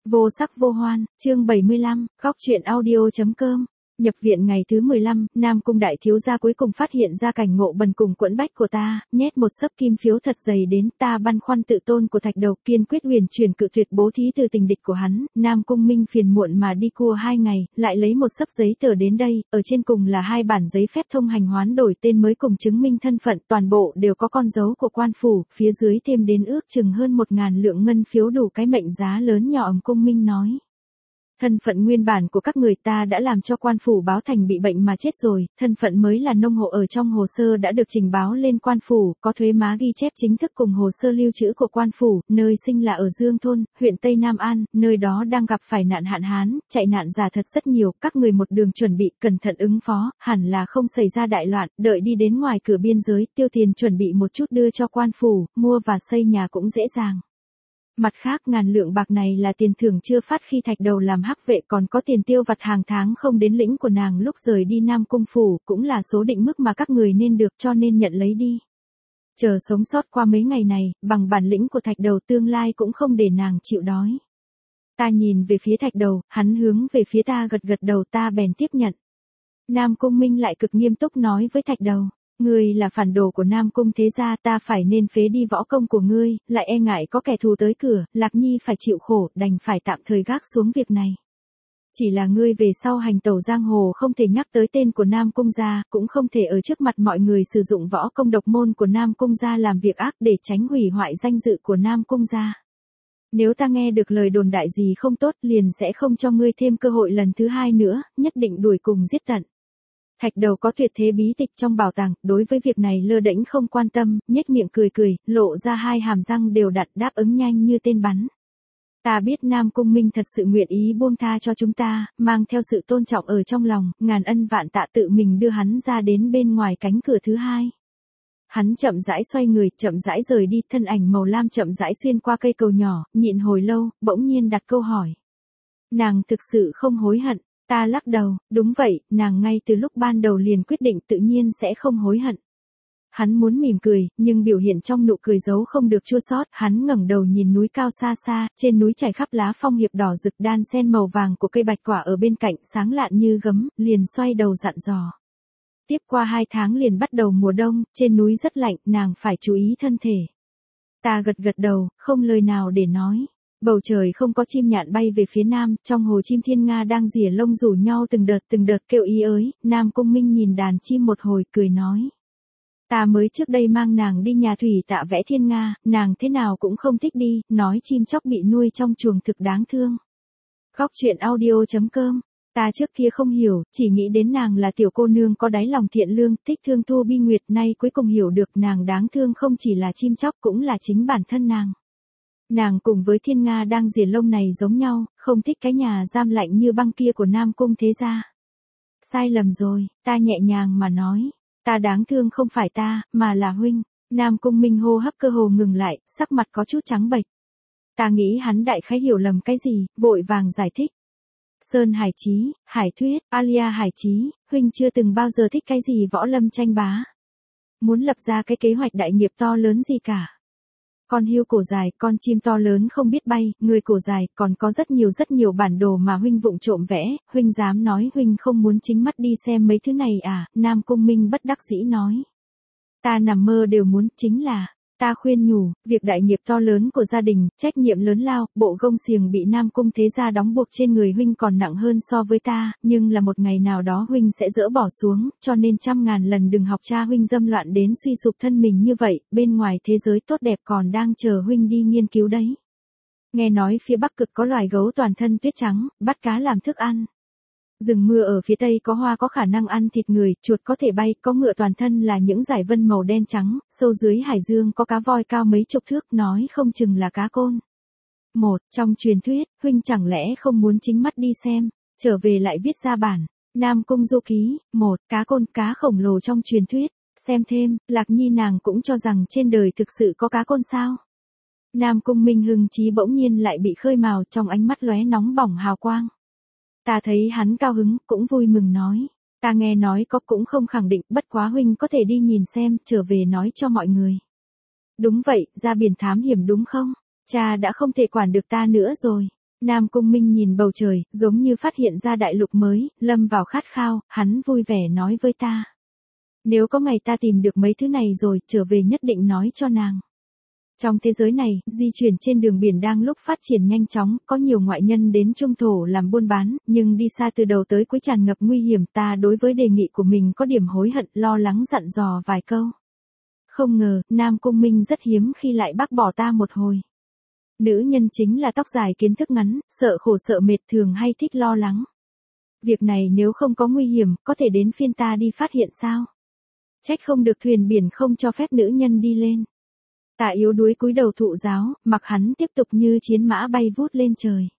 Vô sắc vô hoan, chương 75, góc truyện audio.com. Nhập viện ngày thứ 15, Nam Cung đại thiếu gia cuối cùng phát hiện ra cảnh ngộ bần cùng quẫn bách của ta, nhét một xấp kim phiếu thật dày đến, ta băn khoăn tự tôn của Thạch Đầu, kiên quyết huyền chuyển cự tuyệt bố thí từ tình địch của hắn. Nam Cung Minh phiền muộn mà đi cua 2 ngày, lại lấy một xấp giấy tờ đến đây, ở trên cùng là 2 bản giấy phép thông hành hoán đổi tên mới cùng chứng minh thân phận, toàn bộ đều có con dấu của quan phủ, phía dưới thêm đến ước chừng hơn 1.000 lượng ngân phiếu đủ cái mệnh giá lớn nhỏ. Cung Minh nói: thân phận nguyên bản của các người ta đã làm cho quan phủ báo thành bị bệnh mà chết rồi, thân phận mới là nông hộ ở trong hồ sơ đã được trình báo lên quan phủ, có thuế má ghi chép chính thức cùng hồ sơ lưu trữ của quan phủ, nơi sinh là ở Dương Thôn, huyện Tây Nam An, nơi đó đang gặp phải nạn hạn hán, chạy nạn giả thật rất nhiều, các người một đường chuẩn bị, cẩn thận ứng phó, hẳn là không xảy ra đại loạn, đợi đi đến ngoài cửa biên giới, tiêu tiền chuẩn bị một chút đưa cho quan phủ, mua và xây nhà cũng dễ dàng. Mặt khác 1.000 lượng bạc này là tiền thưởng chưa phát khi Thạch Đầu làm hắc vệ, còn có tiền tiêu vặt hàng tháng không đến lĩnh của nàng lúc rời đi Nam Cung phủ, cũng là số định mức mà các người nên được, cho nên nhận lấy đi. Chờ sống sót qua mấy ngày này, bằng bản lĩnh của Thạch Đầu tương lai cũng không để nàng chịu đói. Ta nhìn về phía Thạch Đầu, hắn hướng về phía ta gật gật đầu, ta bèn tiếp nhận. Nam Cung Minh lại cực nghiêm túc nói với Thạch Đầu: ngươi là phản đồ của Nam Cung thế gia, ta phải nên phế đi võ công của ngươi, lại e ngại có kẻ thù tới cửa, Lạc Nhi phải chịu khổ, đành phải tạm thời gác xuống việc này. Chỉ là ngươi về sau hành tẩu giang hồ không thể nhắc tới tên của Nam Cung gia, cũng không thể ở trước mặt mọi người sử dụng võ công độc môn của Nam Cung gia làm việc ác để tránh hủy hoại danh dự của Nam Cung gia. Nếu ta nghe được lời đồn đại gì không tốt liền sẽ không cho ngươi thêm cơ hội lần thứ 2 nữa, nhất định đuổi cùng giết tận. Thạch Đầu có tuyệt thế bí tịch trong bảo tàng, đối với việc này lơ đễnh không quan tâm, nhếch miệng cười cười, lộ ra 2 hàm răng đều đặn, đáp ứng nhanh như tên bắn. Ta biết Nam Cung Minh thật sự nguyện ý buông tha cho chúng ta, mang theo sự tôn trọng ở trong lòng, ngàn ân vạn tạ tự mình đưa hắn ra đến bên ngoài cánh cửa thứ 2. Hắn chậm rãi xoay người, chậm rãi rời đi, thân ảnh màu lam chậm rãi xuyên qua cây cầu nhỏ, nhịn hồi lâu, bỗng nhiên đặt câu hỏi: nàng thực sự không hối hận? Ta lắc đầu, đúng vậy, nàng ngay từ lúc ban đầu liền quyết định tự nhiên sẽ không hối hận. Hắn muốn mỉm cười, nhưng biểu hiện trong nụ cười giấu không được chua xót. Hắn ngẩng đầu nhìn núi cao xa xa, trên núi trải khắp lá phong hiệp đỏ rực đan xen màu vàng của cây bạch quả ở bên cạnh sáng lạn như gấm, liền xoay đầu dặn dò: tiếp qua 2 tháng liền bắt đầu mùa đông, trên núi rất lạnh, nàng phải chú ý thân thể. Ta gật gật đầu, không lời nào để nói. Bầu trời không có chim nhạn bay về phía nam, trong hồ chim thiên nga đang rỉa lông rủ nhau từng đợt kêu ý ới. Nam Cung Minh nhìn đàn chim một hồi cười nói: ta mới trước đây mang nàng đi nhà thủy tạ vẽ thiên nga, nàng thế nào cũng không thích đi, nói chim chóc bị nuôi trong chuồng thực đáng thương. Góc truyện audio.com. Ta trước kia không hiểu, chỉ nghĩ đến nàng là tiểu cô nương có đáy lòng thiện lương, thích thương Thu Bi Nguyệt, nay cuối cùng hiểu được nàng đáng thương không chỉ là chim chóc cũng là chính bản thân nàng. Nàng cùng với thiên nga đang rỉa lông này giống nhau, không thích cái nhà giam lạnh như băng kia của Nam Cung thế gia. Sai lầm rồi, ta nhẹ nhàng mà nói. Ta đáng thương không phải ta, mà là huynh. Nam Cung Minh hô hấp cơ hồ ngừng lại, sắc mặt có chút trắng bệch. Ta nghĩ hắn đại khái hiểu lầm cái gì, vội vàng giải thích. Sơn Hải Chí, Hải Thuyết, Alia Hải Chí, huynh chưa từng bao giờ thích cái gì võ lâm tranh bá. Muốn lập ra cái kế hoạch đại nghiệp to lớn gì cả. Con hươu cổ dài, con chim to lớn không biết bay, người cổ dài, còn có rất nhiều bản đồ mà huynh vụng trộm vẽ, huynh dám nói huynh không muốn chính mắt đi xem mấy thứ này à? Nam Cung Minh bất đắc dĩ nói. Ta nằm mơ đều muốn, chính là, ta khuyên nhủ, việc đại nghiệp to lớn của gia đình, trách nhiệm lớn lao, bộ gông xiềng bị Nam Cung thế gia đóng buộc trên người huynh còn nặng hơn so với ta, nhưng là một ngày nào đó huynh sẽ dỡ bỏ xuống, cho nên 100.000 lần đừng học cha huynh dâm loạn đến suy sụp thân mình như vậy, bên ngoài thế giới tốt đẹp còn đang chờ huynh đi nghiên cứu đấy. Nghe nói phía Bắc Cực có loài gấu toàn thân tuyết trắng, bắt cá làm thức ăn. Rừng mưa ở phía Tây có hoa có khả năng ăn thịt người, chuột có thể bay, có ngựa toàn thân là những dải vân màu đen trắng, sâu dưới hải dương có cá voi cao mấy chục thước, nói không chừng là cá côn. Trong truyền thuyết, huynh chẳng lẽ không muốn chính mắt đi xem, trở về lại viết ra bản. Nam Cung Du Ký, cá côn, cá khổng lồ trong truyền thuyết, xem thêm, Lạc Nhi nàng cũng cho rằng trên đời thực sự có cá côn sao. Nam Cung Minh hưng chí bỗng nhiên lại bị khơi mào, trong ánh mắt lóe nóng bỏng hào quang. Ta thấy hắn cao hứng, cũng vui mừng nói. Ta nghe nói có cũng không khẳng định, bất quá huynh có thể đi nhìn xem, trở về nói cho mọi người. Đúng vậy, ra biển thám hiểm đúng không? Cha đã không thể quản được ta nữa rồi. Nam Cung Minh nhìn bầu trời, giống như phát hiện ra đại lục mới, lâm vào khát khao, hắn vui vẻ nói với ta. Nếu có ngày ta tìm được mấy thứ này rồi, trở về nhất định nói cho nàng. Trong thế giới này, di chuyển trên đường biển đang lúc phát triển nhanh chóng, có nhiều ngoại nhân đến trung thổ làm buôn bán, nhưng đi xa từ đầu tới cuối tràn ngập nguy hiểm. Ta đối với đề nghị của mình có điểm hối hận, lo lắng dặn dò vài câu. Không ngờ, Nam Cung Minh rất hiếm khi lại bác bỏ ta một hồi. Nữ nhân chính là tóc dài kiến thức ngắn, sợ khổ sợ mệt, thường hay thích lo lắng. Việc này nếu không có nguy hiểm, có thể đến phiên ta đi phát hiện sao? Trách không được thuyền biển không cho phép nữ nhân đi lên. Ta yếu đuối cúi đầu thụ giáo, mặc hắn tiếp tục như chiến mã bay vút lên trời.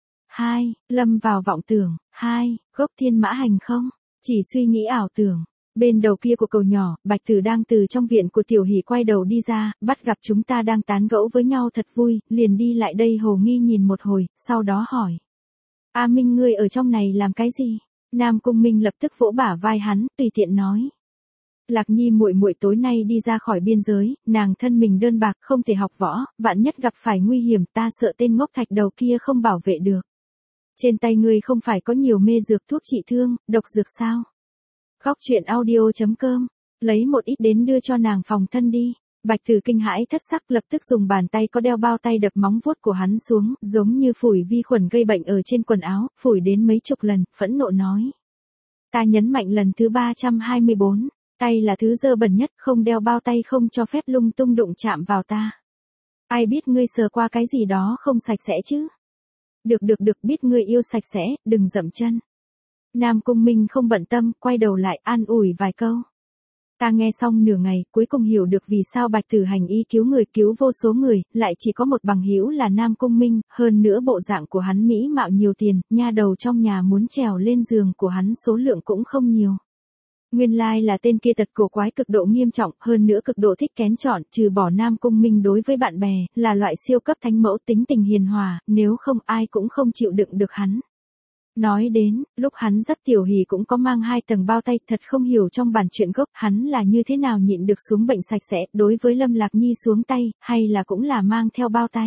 2. Lâm vào vọng tưởng. 2. Gốc thiên mã hành không? Chỉ suy nghĩ ảo tưởng. Bên đầu kia của cầu nhỏ, Bạch Tử đang từ trong viện của Tiểu Hỷ quay đầu đi ra, bắt gặp chúng ta đang tán gẫu với nhau thật vui, liền đi lại đây hồ nghi nhìn một hồi, sau đó hỏi. A Minh, ngươi ở trong này làm cái gì? Nam Cung Minh lập tức vỗ bả vai hắn, tùy tiện nói. Lạc Nhi muội muội tối nay đi ra khỏi biên giới, nàng thân mình đơn bạc không thể học võ, vạn nhất gặp phải nguy hiểm, ta sợ tên ngốc thạch đầu kia không bảo vệ được. Trên tay ngươi không phải có nhiều mê dược thuốc trị thương, độc dược sao? Góc truyện audio.com, lấy một ít đến đưa cho nàng phòng thân đi. Bạch Tử kinh hãi thất sắc, lập tức dùng bàn tay có đeo bao tay đập móng vuốt của hắn xuống, giống như phủi vi khuẩn gây bệnh ở trên quần áo, phủi đến mấy chục lần, phẫn nộ nói. Ta nhấn mạnh lần thứ 324. Tay là thứ dơ bẩn nhất, không đeo bao tay không cho phép lung tung đụng chạm vào ta. Ai biết ngươi sờ qua cái gì đó không sạch sẽ chứ? Được, biết ngươi yêu sạch sẽ, đừng dậm chân. Nam Cung Minh không bận tâm, quay đầu lại an ủi vài câu. Ta nghe xong nửa ngày, cuối cùng hiểu được vì sao Bạch Tử hành y cứu người, cứu vô số người, lại chỉ có một bằng hữu là Nam Cung Minh, hơn nữa bộ dạng của hắn mỹ mạo nhiều tiền, nha đầu trong nhà muốn trèo lên giường của hắn số lượng cũng không nhiều. Nguyên lai là tên kia tật cổ quái cực độ nghiêm trọng, hơn nữa cực độ thích kén chọn, trừ bỏ Nam Cung Minh đối với bạn bè, là loại siêu cấp thánh mẫu, tính tình hiền hòa, nếu không ai cũng không chịu đựng được hắn. Nói đến, lúc hắn dắt Tiểu Hỷ cũng có mang 2 tầng bao tay, thật không hiểu trong bản truyện gốc hắn là như thế nào nhịn được xuống bệnh sạch sẽ, đối với Lâm Lạc Nhi xuống tay, hay là cũng là mang theo bao tay.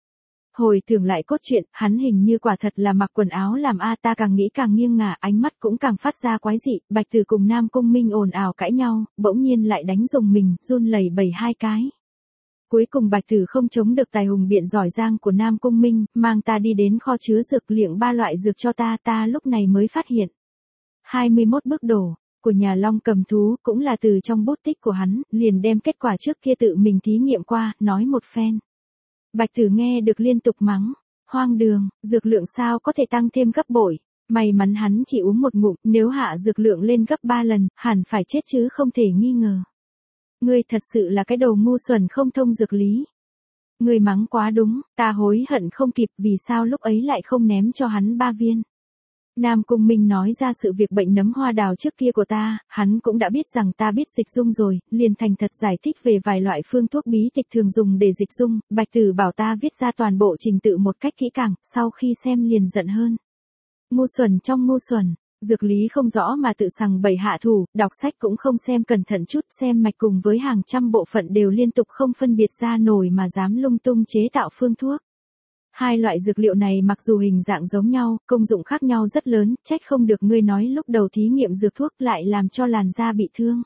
Hồi tưởng lại cốt truyện, hắn hình như quả thật là mặc quần áo làm ta càng nghĩ càng nghiêng ngả, ánh mắt cũng càng phát ra quái dị. Bạch Tử cùng Nam Cung Minh ồn ào cãi nhau, bỗng nhiên lại đánh rùng mình, run lẩy bẩy 2 cái. Cuối cùng Bạch Tử không chống được tài hùng biện giỏi giang của Nam Cung Minh, mang ta đi đến kho chứa dược liệng 3 loại dược cho ta lúc này mới phát hiện. 21 bước đổ của nhà Long Cầm Thú cũng là từ trong bút tích của hắn, liền đem kết quả trước kia tự mình thí nghiệm qua, nói một phen. Bạch Tử nghe được liên tục mắng, hoang đường, dược lượng sao có thể tăng thêm gấp bội, may mắn hắn chỉ uống một ngụm, nếu hạ dược lượng lên gấp 3 lần, hẳn phải chết chứ không thể nghi ngờ. Ngươi thật sự là cái đồ ngu xuẩn không thông dược lý. Ngươi mắng quá đúng, ta hối hận không kịp, vì sao lúc ấy lại không ném cho hắn 3 viên. Nam Cung Minh nói ra sự việc bệnh nấm hoa đào trước kia của ta, hắn cũng đã biết rằng ta biết dịch dung rồi, liền thành thật giải thích về vài loại phương thuốc bí tịch thường dùng để dịch dung. Bạch Tử bảo ta viết ra toàn bộ trình tự một cách kỹ càng, sau khi xem liền giận hơn. Ngu xuẩn trong ngu xuẩn, dược lý không rõ mà tự sằng bậy hạ thủ, đọc sách cũng không xem cẩn thận chút, xem mạch cùng với hàng trăm bộ phận đều liên tục không phân biệt ra nổi mà dám lung tung chế tạo phương thuốc. 2 loại dược liệu này mặc dù hình dạng giống nhau, công dụng khác nhau rất lớn, trách không được ngươi nói lúc đầu thí nghiệm dược thuốc lại làm cho làn da bị thương.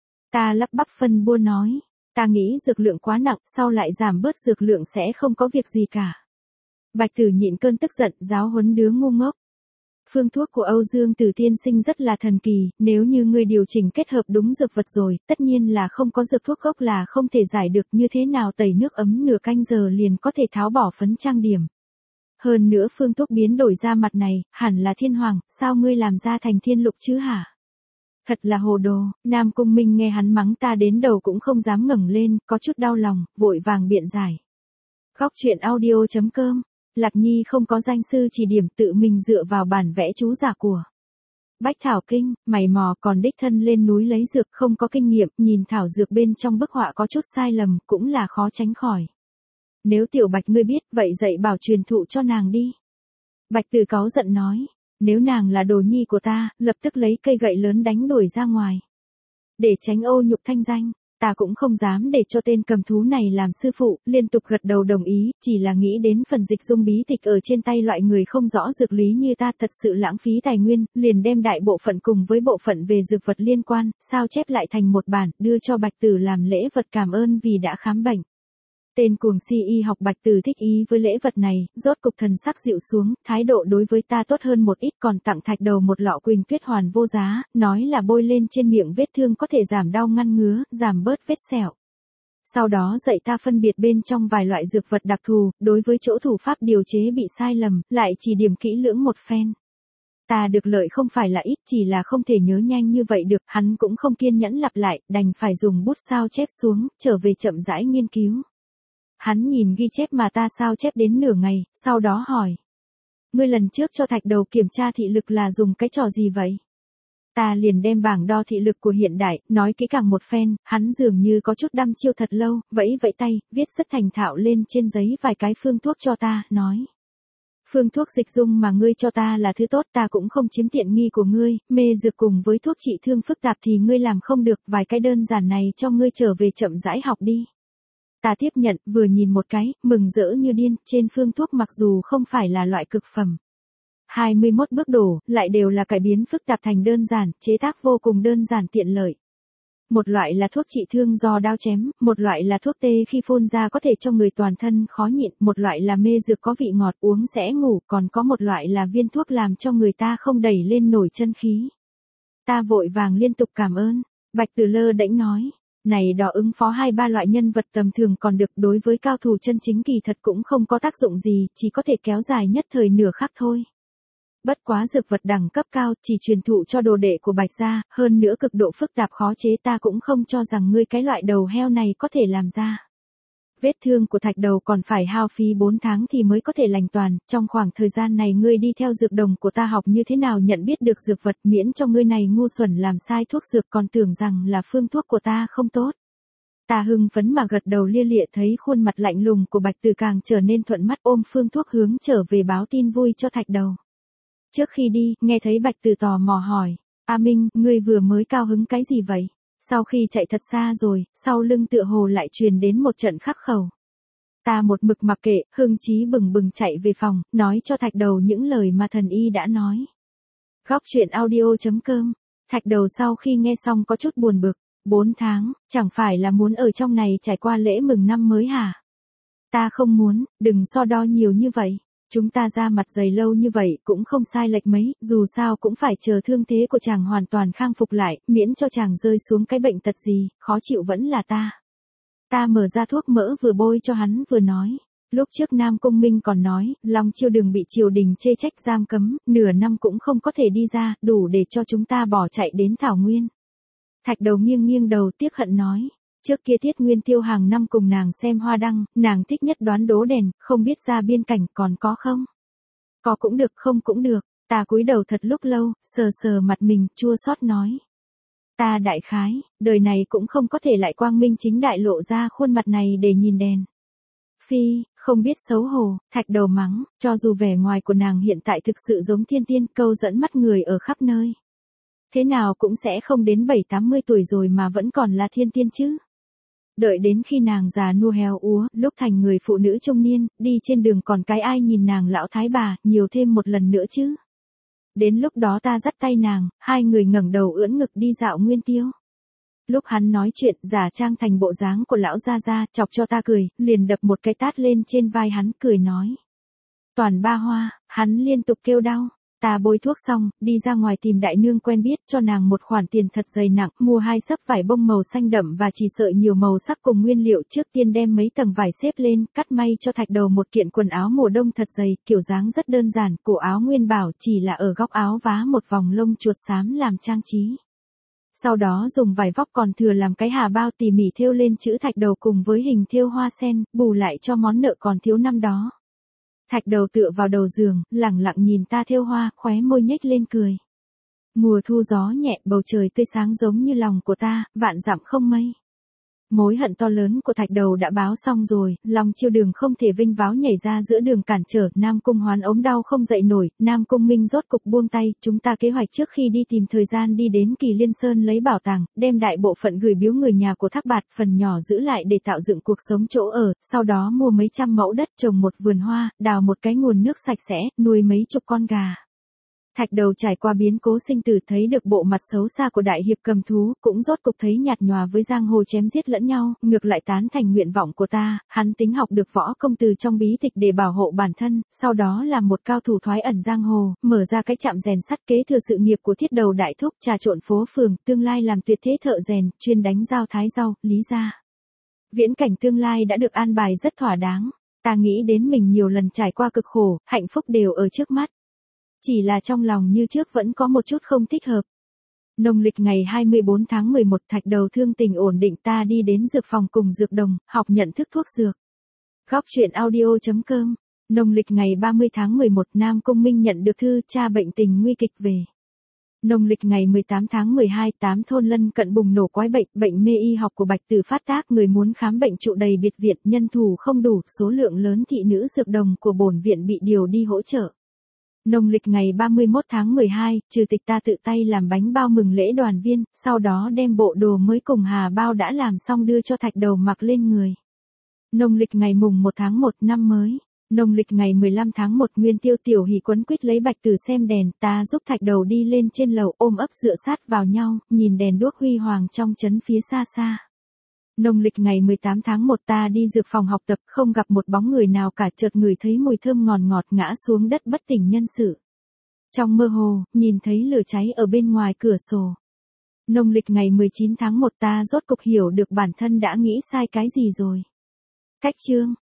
Ta lắp bắp phân bua nói, ta nghĩ dược lượng quá nặng, sau lại giảm bớt dược lượng sẽ không có việc gì cả. Bạch Tử nhịn cơn tức giận, giáo huấn đứa ngu ngốc. Phương thuốc của Âu Dương Tử tiên sinh rất là thần kỳ, nếu như ngươi điều chỉnh kết hợp đúng dược vật rồi, tất nhiên là không có dược thuốc gốc là không thể giải được, như thế nào tẩy nước ấm nửa canh giờ liền có thể tháo bỏ phấn trang điểm. Hơn nữa phương thuốc biến đổi da mặt này, hẳn là thiên hoàng, sao ngươi làm ra thành thiên lục chứ hả? Thật là hồ đồ. Nam Cung Minh nghe hắn mắng ta đến đầu cũng không dám ngẩng lên, có chút đau lòng, vội vàng biện giải. Góc truyện audio.com, Lạc Nhi không có danh sư chỉ điểm, tự mình dựa vào bản vẽ chú giả của Bách Thảo Kinh, mày mò, còn đích thân lên núi lấy dược, không có kinh nghiệm, nhìn thảo dược bên trong bức họa có chút sai lầm, cũng là khó tránh khỏi. Nếu Tiểu Bạch ngươi biết, vậy dạy bảo truyền thụ cho nàng đi. Bạch Tử cáu giận nói, nếu nàng là đồ nhi của ta, lập tức lấy cây gậy lớn đánh đuổi ra ngoài. Để tránh ô nhục thanh danh. Ta cũng không dám để cho tên cầm thú này làm sư phụ, liên tục gật đầu đồng ý, chỉ là nghĩ đến phần dịch dung bí tịch ở trên tay loại người không rõ dược lý như ta thật sự lãng phí tài nguyên, liền đem đại bộ phận cùng với bộ phận về dược vật liên quan, sao chép lại thành một bản, đưa cho Bạch Tử làm lễ vật cảm ơn vì đã khám bệnh. Tên cuồng si y học Bạch Tử thích ý với lễ vật này, rốt cục thần sắc dịu xuống, thái độ đối với ta tốt hơn một ít, còn tặng Thạch Đầu một lọ Quỳnh Tuyết Hoàn vô giá, nói là bôi lên trên miệng vết thương có thể giảm đau ngăn ngứa, giảm bớt vết sẹo. Sau đó dạy ta phân biệt bên trong vài loại dược vật đặc thù, đối với chỗ thủ pháp điều chế bị sai lầm, lại chỉ điểm kỹ lưỡng một phen. Ta được lợi không phải là ít, chỉ là không thể nhớ nhanh như vậy được, hắn cũng không kiên nhẫn lặp lại, đành phải dùng bút sao chép xuống, trở về chậm rãi nghiên cứu. Hắn nhìn ghi chép mà ta sao chép đến nửa ngày, sau đó hỏi. Ngươi lần trước cho Thạch Đầu kiểm tra thị lực là dùng cái trò gì vậy? Ta liền đem bảng đo thị lực của hiện đại, nói kỹ càng một phen, hắn dường như có chút đăm chiêu thật lâu, vẫy vẫy tay, viết rất thành thạo lên trên giấy vài cái phương thuốc cho ta, nói. Phương thuốc dịch dung mà ngươi cho ta là thứ tốt, ta cũng không chiếm tiện nghi của ngươi, mê dược cùng với thuốc trị thương phức tạp thì ngươi làm không được, vài cái đơn giản này cho ngươi trở về chậm rãi học đi. Ta tiếp nhận, vừa nhìn một cái, mừng rỡ như điên, trên phương thuốc mặc dù không phải là loại cực phẩm. 21 bước đổ, lại đều là cải biến phức tạp thành đơn giản, chế tác vô cùng đơn giản tiện lợi. Một loại là thuốc trị thương do đao chém, một loại là thuốc tê khi phun ra có thể cho người toàn thân khó nhịn, một loại là mê dược có vị ngọt uống sẽ ngủ, còn có một loại là viên thuốc làm cho người ta không đẩy lên nổi chân khí. Ta vội vàng liên tục cảm ơn, Bạch Tử lơ đễnh nói. Này đó ứng phó 2-3 loại nhân vật tầm thường còn được, đối với cao thủ chân chính kỳ thật cũng không có tác dụng gì, chỉ có thể kéo dài nhất thời nửa khắc thôi. Bất quá dược vật đẳng cấp cao, chỉ truyền thụ cho đồ đệ của Bạch gia, hơn nữa cực độ phức tạp khó chế, ta cũng không cho rằng ngươi cái loại đầu heo này có thể làm ra. Vết thương của Thạch Đầu còn phải hao phí 4 tháng thì mới có thể lành toàn, trong khoảng thời gian này ngươi đi theo dược đồng của ta học như thế nào nhận biết được dược vật, miễn cho ngươi này ngu xuẩn làm sai thuốc dược còn tưởng rằng là phương thuốc của ta không tốt. Ta hưng phấn mà gật đầu lia lịa, thấy khuôn mặt lạnh lùng của Bạch Tử càng trở nên thuận mắt, ôm phương thuốc hướng trở về báo tin vui cho Thạch Đầu. Trước khi đi, nghe thấy Bạch Tử tò mò hỏi, A Minh, ngươi vừa mới cao hứng cái gì vậy? Sau khi chạy thật xa rồi, sau lưng tựa hồ lại truyền đến một trận khắc khẩu. Ta một mực mặc kệ, hưng chí bừng bừng chạy về phòng, nói cho Thạch Đầu những lời mà thần y đã nói. Góc truyện audio.com. Thạch Đầu sau khi nghe xong có chút buồn bực, 4 tháng, chẳng phải là muốn ở trong này trải qua lễ mừng năm mới hả? Ta không muốn, đừng so đo nhiều như vậy. Chúng ta ra mặt dày lâu như vậy cũng không sai lệch mấy, dù sao cũng phải chờ thương thế của chàng hoàn toàn khang phục lại, miễn cho chàng rơi xuống cái bệnh tật gì, khó chịu vẫn là ta. Ta mở ra thuốc mỡ vừa bôi cho hắn vừa nói. Lúc trước Nam Cung Minh còn nói, Long Chiêu Đường bị triều đình chê trách giam cấm, nửa năm cũng không có thể đi ra, đủ để cho chúng ta bỏ chạy đến Thảo Nguyên. Thạch Đầu nghiêng nghiêng đầu tiếc hận nói. Trước kia Tiết Nguyên Tiêu hàng năm cùng nàng xem hoa đăng, nàng thích nhất đoán đố đèn, không biết ra biên cảnh còn có không? Có cũng được, không cũng được. Ta cúi đầu thật lúc lâu, sờ sờ mặt mình, chua xót nói. Ta đại khái, đời này cũng không có thể lại quang minh chính đại lộ ra khuôn mặt này để nhìn đèn. Phi, không biết xấu hổ, Thạch Đầu mắng, cho dù vẻ ngoài của nàng hiện tại thực sự giống thiên tiên, câu dẫn mắt người ở khắp nơi. Thế nào cũng sẽ không đến 70-80 tuổi rồi mà vẫn còn là thiên tiên chứ. Đợi đến khi nàng già nua héo úa, lúc thành người phụ nữ trung niên, đi trên đường còn cái ai nhìn nàng lão thái bà, nhiều thêm một lần nữa chứ. Đến lúc đó ta dắt tay nàng, hai người ngẩng đầu ưỡn ngực đi dạo Nguyên Tiêu. Lúc hắn nói chuyện, giả trang thành bộ dáng của lão gia gia, chọc cho ta cười, liền đập một cái tát lên trên vai hắn, cười nói. Toàn ba hoa, hắn liên tục kêu đau. Ta bôi thuốc xong, đi ra ngoài tìm đại nương quen biết, cho nàng một khoản tiền thật dày nặng, mua 2 xấp vải bông màu xanh đậm và chỉ sợi nhiều màu sắc cùng nguyên liệu, trước tiên đem mấy tầng vải xếp lên, cắt may cho Thạch Đầu một kiện quần áo mùa đông thật dày, kiểu dáng rất đơn giản, cổ áo nguyên bảo, chỉ là ở góc áo vá một vòng lông chuột xám làm trang trí. Sau đó dùng vải vóc còn thừa làm cái hà bao tỉ mỉ thêu lên chữ Thạch Đầu cùng với hình thêu hoa sen, bù lại cho món nợ còn thiếu năm đó. Thạch Đầu tựa vào đầu giường, lẳng lặng nhìn ta thêu hoa, khóe môi nhếch lên cười. Mùa thu gió nhẹ, bầu trời tươi sáng giống như lòng của ta, vạn dặm không mây. Mối hận to lớn của Thạch Đầu đã báo xong rồi, Long Chiêu Đường không thể vinh váo nhảy ra giữa đường cản trở, Nam Cung Hoán ốm đau không dậy nổi, Nam Cung Minh rốt cục buông tay, chúng ta kế hoạch trước khi đi tìm thời gian đi đến Kỳ Liên Sơn lấy bảo tàng, đem đại bộ phận gửi biếu người nhà của Thác Bạt, phần nhỏ giữ lại để tạo dựng cuộc sống chỗ ở, sau đó mua mấy trăm mẫu đất trồng một vườn hoa, đào một cái nguồn nước sạch sẽ, nuôi mấy chục con gà. Thạch Đầu trải qua biến cố sinh tử thấy được bộ mặt xấu xa của đại hiệp cầm thú, cũng rốt cục thấy nhạt nhòa với giang hồ chém giết lẫn nhau, ngược lại tán thành nguyện vọng của ta, hắn tính học được võ công từ trong bí tịch để bảo hộ bản thân, sau đó làm một cao thủ thoái ẩn giang hồ, mở ra cái trạm rèn sắt kế thừa sự nghiệp của Thiết Đầu đại thúc, trà trộn phố phường, tương lai làm tuyệt thế thợ rèn, chuyên đánh dao thái rau, lý gia. Viễn cảnh tương lai đã được an bài rất thỏa đáng, ta nghĩ đến mình nhiều lần trải qua cực khổ, hạnh phúc đều ở trước mắt. Chỉ là trong lòng như trước vẫn có một chút không thích hợp. Nông lịch ngày 24 tháng 11 Thạch Đầu thương tình ổn định, ta đi đến dược phòng cùng dược đồng, học nhận thức thuốc dược. Góc truyện audio.com. Nông lịch ngày 30 tháng 11 Nam Cung Minh nhận được thư cha bệnh tình nguy kịch về. Nông lịch ngày 18 tháng 12 8 thôn lân cận bùng nổ quái bệnh, bệnh mê y học của Bạch Tử phát tác, người muốn khám bệnh trụ đầy biệt viện, nhân thủ không đủ, số lượng lớn thị nữ dược đồng của bổn viện bị điều đi hỗ trợ. Nông lịch ngày 31 tháng 12, Trừ Tịch ta tự tay làm bánh bao mừng lễ đoàn viên, sau đó đem bộ đồ mới cùng hà bao đã làm xong đưa cho Thạch Đầu mặc lên người. Nông lịch ngày mùng 1 tháng 1 năm mới. Nông lịch ngày 15 tháng 1 Nguyên Tiêu Tiểu Hỷ quấn quýt lấy Bạch Tử xem đèn, ta giúp Thạch Đầu đi lên trên lầu ôm ấp dựa sát vào nhau, nhìn đèn đuốc huy hoàng trong trấn phía xa xa. Nông lịch ngày 18 tháng 1 ta đi dược phòng học tập, không gặp một bóng người nào cả, chợt ngửi thấy mùi thơm ngọt ngọt ngã xuống đất bất tỉnh nhân sự. Trong mơ hồ, nhìn thấy lửa cháy ở bên ngoài cửa sổ. Nông lịch ngày 19 tháng 1 ta rốt cục hiểu được bản thân đã nghĩ sai cái gì rồi. Cách chương